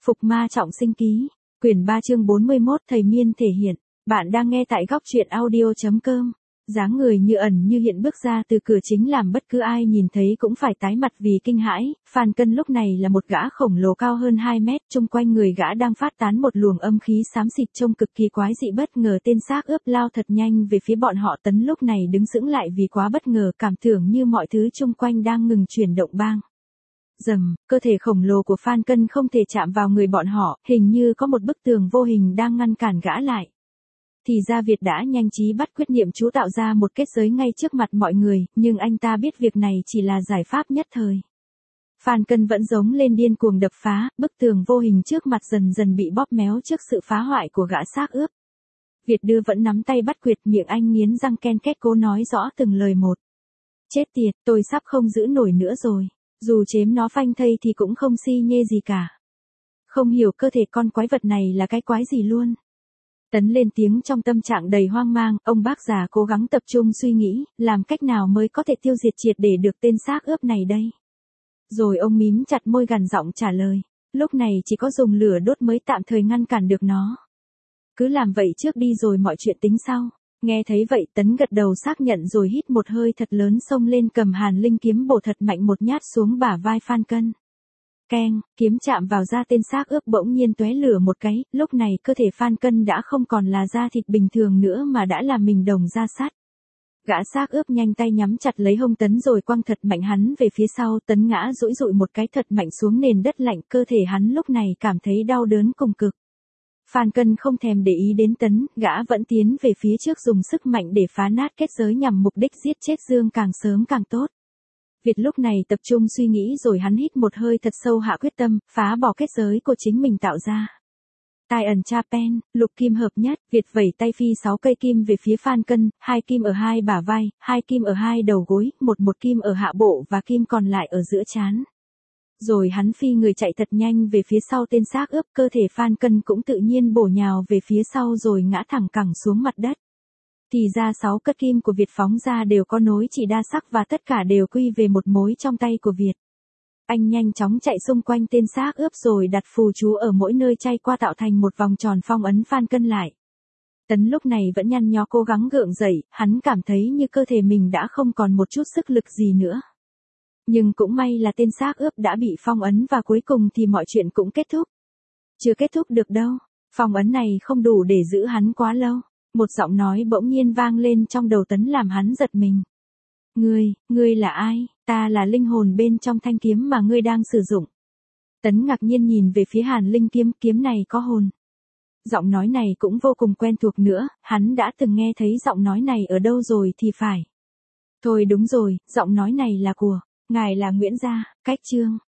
Phục ma trọng sinh ký, quyển 3 chương 41 thầy Miên thể hiện. Bạn đang nghe tại góc truyện audio.com. Dáng người như ẩn như hiện bước ra từ cửa chính làm bất cứ ai nhìn thấy cũng phải tái mặt vì kinh hãi. Phan Cân lúc này là một gã khổng lồ cao hơn 2 mét, chung quanh người gã đang phát tán một luồng âm khí xám xịt trông cực kỳ quái dị. Bất ngờ tên xác ướp lao thật nhanh về phía bọn họ. Tấn lúc này đứng sững lại vì quá bất ngờ, cảm tưởng như mọi thứ chung quanh đang ngừng chuyển động bang. Rầm, cơ thể khổng lồ của Phan Cân không thể chạm vào người bọn họ, hình như có một bức tường vô hình đang ngăn cản gã lại. Thì ra Việt đã nhanh trí bắt quyết niệm chú tạo ra một kết giới ngay trước mặt mọi người, nhưng anh ta biết việc này chỉ là giải pháp nhất thời. Phan Cân vẫn giống lên điên cuồng đập phá, bức tường vô hình trước mặt dần dần bị bóp méo trước sự phá hoại của gã xác ướp. Việt đưa vẫn nắm tay bắt quyệt, miệng anh nghiến răng ken két cố nói rõ từng lời một. Chết tiệt, tôi sắp không giữ nổi nữa rồi. Dù chém nó phanh thây thì cũng không si nhê gì cả. Không hiểu cơ thể con quái vật này là cái quái gì luôn. Tấn lên tiếng trong tâm trạng đầy hoang mang, ông bác già cố gắng tập trung suy nghĩ, làm cách nào mới có thể tiêu diệt triệt để được tên xác ướp này đây. Rồi ông mím chặt môi gằn giọng trả lời, lúc này chỉ có dùng lửa đốt mới tạm thời ngăn cản được nó. Cứ làm vậy trước đi rồi mọi chuyện tính sau. Nghe thấy vậy Tấn gật đầu xác nhận rồi hít một hơi thật lớn, xông lên cầm Hàn Linh kiếm bổ thật mạnh một nhát xuống bả vai Phan Cân. Keng, kiếm chạm vào da tên xác ướp bỗng nhiên tóe lửa một cái, lúc này cơ thể Phan Cân đã không còn là da thịt bình thường nữa mà đã là mình đồng da sắt. Gã xác ướp nhanh tay nhắm chặt lấy hông Tấn rồi quăng thật mạnh hắn về phía sau. Tấn ngã dũi dụi một cái thật mạnh xuống nền đất lạnh, cơ thể hắn lúc này cảm thấy đau đớn cùng cực. Phan Cân không thèm để ý đến Tấn, gã vẫn tiến về phía trước dùng sức mạnh để phá nát kết giới nhằm mục đích giết chết Dương càng sớm càng tốt. Việt lúc này tập trung suy nghĩ rồi hắn hít một hơi thật sâu, hạ quyết tâm, phá bỏ kết giới của chính mình tạo ra. Tai ẩn cha pen, lục kim hợp nhất, Việt vẩy tay phi 6 cây kim về phía Phan Cân, 2 kim ở 2 bả vai, 2 kim ở 2 đầu gối, một kim ở hạ bộ và kim còn lại ở giữa trán. Rồi hắn phi người chạy thật nhanh về phía sau tên xác ướp, cơ thể Phan Cân cũng tự nhiên bổ nhào về phía sau rồi ngã thẳng cẳng xuống mặt đất. Thì ra 6 cất kim của Việt phóng ra đều có nối chỉ đa sắc và tất cả đều quy về một mối trong tay của Việt. Anh nhanh chóng chạy xung quanh tên xác ướp rồi đặt phù chú ở mỗi nơi chay qua tạo thành một vòng tròn phong ấn Phan Cân lại. Tấn lúc này vẫn nhăn nhó cố gắng gượng dậy, hắn cảm thấy như cơ thể mình đã không còn một chút sức lực gì nữa. Nhưng cũng may là tên xác ướp đã bị phong ấn và cuối cùng thì mọi chuyện cũng kết thúc. Chưa kết thúc được đâu, phong ấn này không đủ để giữ hắn quá lâu. Một giọng nói bỗng nhiên vang lên trong đầu Tấn làm hắn giật mình. Ngươi là ai? Ta là linh hồn bên trong thanh kiếm mà ngươi đang sử dụng. Tấn ngạc nhiên nhìn về phía Hàn Linh kiếm, kiếm này có hồn. Giọng nói này cũng vô cùng quen thuộc nữa, hắn đã từng nghe thấy giọng nói này ở đâu rồi thì phải. Thôi đúng rồi, giọng nói này là của, ngài là Nguyễn Gia, cách chương.